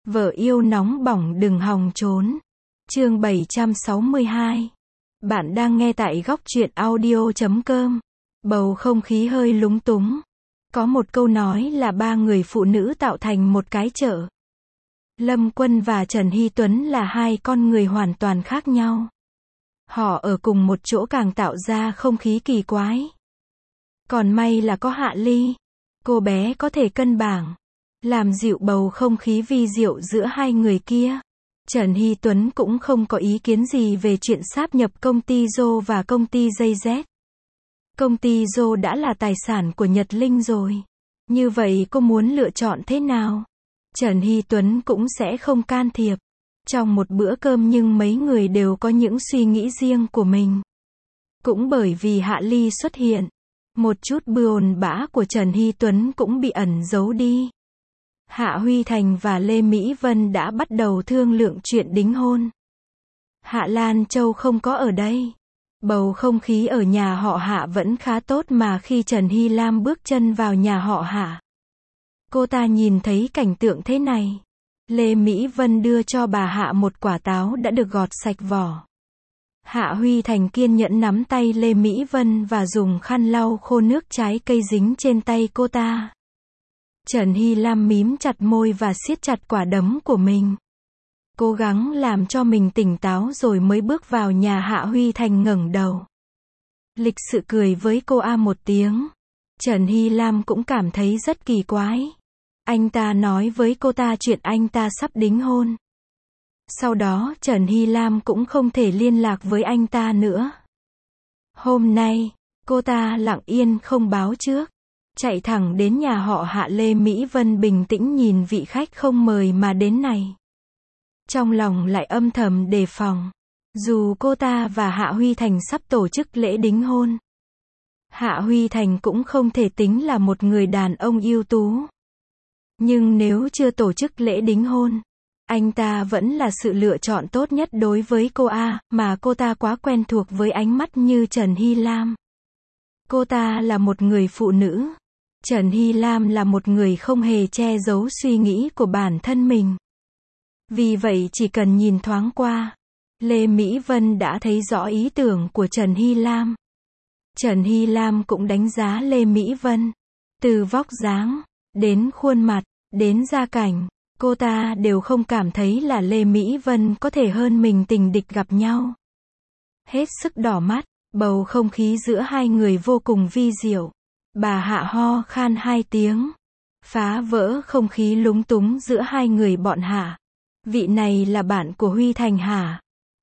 Vợ yêu nóng bỏng đừng hòng trốn. Chương 762. Bạn đang nghe tại góc truyện audio.com. Bầu không khí hơi lúng túng. Có một câu nói là ba người phụ nữ tạo thành một cái chợ. Lâm Quân và Trần Hy Tuấn là hai con người hoàn toàn khác nhau. Họ ở cùng một chỗ càng tạo ra không khí kỳ quái. Còn may là có Hạ Ly. Cô bé có thể cân bằng, làm dịu bầu không khí vi diệu giữa hai người kia. Trần Hy Tuấn cũng không có ý kiến gì về chuyện sáp nhập công ty Dô và công ty JZ. Công ty Dô đã là tài sản của Nhật Linh rồi. Như vậy cô muốn lựa chọn thế nào? Trần Hy Tuấn cũng sẽ không can thiệp. Trong một bữa cơm nhưng mấy người đều có những suy nghĩ riêng của mình. Cũng bởi vì Hạ Ly xuất hiện, một chút buồn bã của Trần Hy Tuấn cũng bị ẩn giấu đi. Hạ Huy Thành và Lê Mỹ Vân đã bắt đầu thương lượng chuyện đính hôn. Hạ Lan Châu không có ở đây. Bầu không khí ở nhà họ Hạ vẫn khá tốt mà khi Trần Hy Lam bước chân vào nhà họ Hạ, cô ta nhìn thấy cảnh tượng thế này. Lê Mỹ Vân đưa cho bà Hạ một quả táo đã được gọt sạch vỏ. Hạ Huy Thành kiên nhẫn nắm tay Lê Mỹ Vân và dùng khăn lau khô nước trái cây dính trên tay cô ta. Trần Hy Lam mím chặt môi và siết chặt quả đấm của mình. Cố gắng làm cho mình tỉnh táo rồi mới bước vào nhà. Hạ Huy Thành ngẩng đầu, lịch sự cười với cô một tiếng. Trần Hy Lam cũng cảm thấy rất kỳ quái. Anh ta nói với cô ta chuyện anh ta sắp đính hôn. Sau đó Trần Hy Lam cũng không thể liên lạc với anh ta nữa. Hôm nay, cô ta lặng yên không báo trước, chạy thẳng đến nhà họ Hạ. Lê Mỹ Vân bình tĩnh nhìn vị khách không mời mà đến này. Trong lòng lại âm thầm đề phòng. Dù cô ta và Hạ Huy Thành sắp tổ chức lễ đính hôn, Hạ Huy Thành cũng không thể tính là một người đàn ông ưu tú. Nhưng nếu chưa tổ chức lễ đính hôn, anh ta vẫn là sự lựa chọn tốt nhất đối với cô mà cô ta quá quen thuộc với ánh mắt như Trần Hy Lam. Cô ta là một người phụ nữ. Trần Hy Lam là một người không hề che giấu suy nghĩ của bản thân mình. Vì vậy chỉ cần nhìn thoáng qua, Lê Mỹ Vân đã thấy rõ ý tưởng của Trần Hy Lam. Trần Hy Lam cũng đánh giá Lê Mỹ Vân. Từ vóc dáng, đến khuôn mặt, đến gia cảnh, cô ta đều không cảm thấy là Lê Mỹ Vân có thể hơn mình. Tình địch gặp nhau, hết sức đỏ mắt, bầu không khí giữa hai người vô cùng vi diệu. Bà Hạ ho khan hai tiếng, phá vỡ không khí lúng túng giữa hai người bọn Hạ. Vị này là bạn của Huy Thành hả?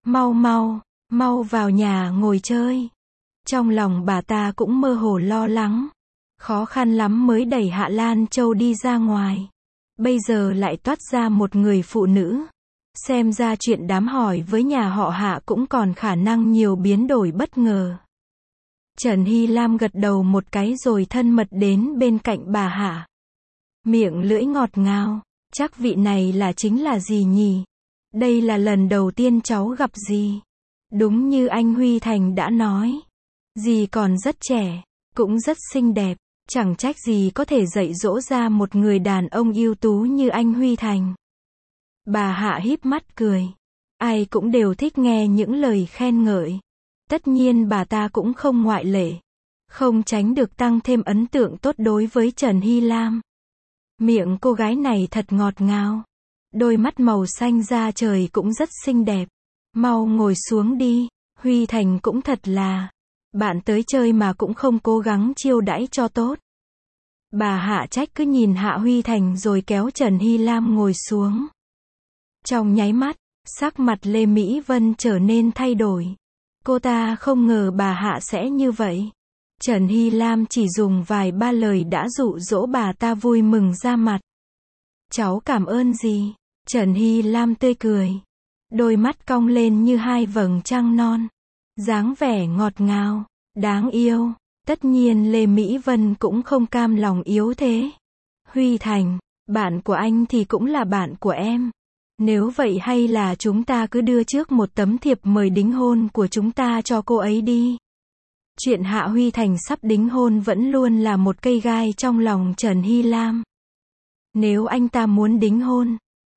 Mau vào nhà ngồi chơi. Trong lòng bà ta cũng mơ hồ lo lắng. Khó khăn lắm mới đẩy Hạ Lan Châu đi ra ngoài. Bây giờ lại toát ra một người phụ nữ. Xem ra chuyện đám hỏi với nhà họ Hạ cũng còn khả năng nhiều biến đổi bất ngờ. Trần Hy Lam gật đầu một cái rồi thân mật đến bên cạnh bà Hạ. Miệng lưỡi ngọt ngào. Chắc vị này chính là dì nhỉ? Đây là lần đầu tiên cháu gặp dì. Đúng như anh Huy Thành đã nói, dì còn rất trẻ, cũng rất xinh đẹp. Chẳng trách dì có thể dạy dỗ ra một người đàn ông ưu tú như anh Huy Thành. Bà Hạ híp mắt cười. Ai cũng đều thích nghe những lời khen ngợi. Tất nhiên bà ta cũng không ngoại lệ. Không tránh được tăng thêm ấn tượng tốt đối với Trần Hy Lam. Miệng cô gái này thật ngọt ngào. Đôi mắt màu xanh da trời cũng rất xinh đẹp. Mau ngồi xuống đi. Huy Thành cũng thật là. Bạn tới chơi mà cũng không cố gắng chiêu đãi cho tốt. Bà Hạ trách cứ nhìn Hạ Huy Thành rồi kéo Trần Hy Lam ngồi xuống. Trong nháy mắt, sắc mặt Lê Mỹ Vân trở nên thay đổi. Cô ta không ngờ bà Hạ sẽ như vậy. Trần Hy Lam chỉ dùng vài ba lời đã dụ dỗ bà ta vui mừng ra mặt. Cháu cảm ơn dì. Trần Hy Lam tươi cười. Đôi mắt cong lên như hai vầng trăng non. Dáng vẻ ngọt ngào, đáng yêu. Tất nhiên Lê Mỹ Vân cũng không cam lòng yếu thế. Huy Thành, bạn của anh thì cũng là bạn của em. Nếu vậy hay là chúng ta cứ đưa trước một tấm thiệp mời đính hôn của chúng ta cho cô ấy đi. Chuyện Hạ Huy Thành sắp đính hôn vẫn luôn là một cây gai trong lòng Trần Hy Lam. Nếu anh ta muốn đính hôn,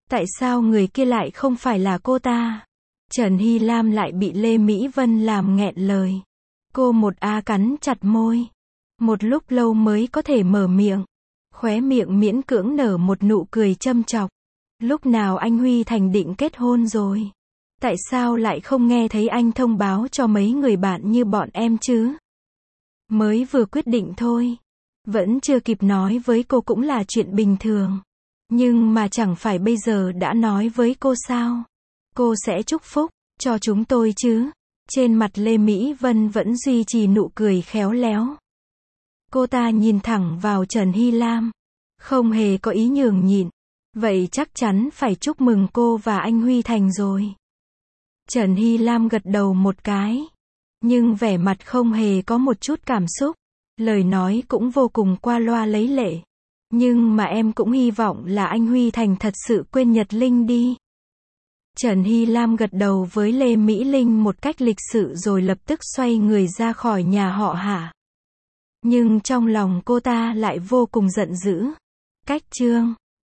Tại sao người kia lại không phải là cô ta? Trần Hy Lam lại bị Lê Mỹ Vân làm nghẹn lời. Cô một cắn chặt môi. Một lúc lâu mới có thể mở miệng. Khóe miệng miễn cưỡng nở một nụ cười châm chọc. Lúc nào anh Huy Thành định kết hôn rồi? Tại sao lại không nghe thấy anh thông báo cho mấy người bạn như bọn em chứ? Mới vừa quyết định thôi. Vẫn chưa kịp nói với cô cũng là chuyện bình thường. Nhưng mà chẳng phải bây giờ đã nói với cô sao? Cô sẽ chúc phúc cho chúng tôi chứ? Trên mặt Lê Mỹ Vân vẫn duy trì nụ cười khéo léo. Cô ta nhìn thẳng vào Trần Hy Lam. Không hề có ý nhường nhịn. Vậy chắc chắn phải chúc mừng cô và anh Huy Thành rồi. Trần Hy Lam gật đầu một cái. Nhưng vẻ mặt không hề có một chút cảm xúc. Lời nói cũng vô cùng qua loa lấy lệ. Nhưng mà em cũng hy vọng là anh Huy Thành thật sự quên Nhật Linh đi. Trần Hy Lam gật đầu với Lê Mỹ Linh một cách lịch sự rồi lập tức xoay người ra khỏi nhà họ Hạ. Nhưng trong lòng cô ta lại vô cùng giận dữ. Cách chương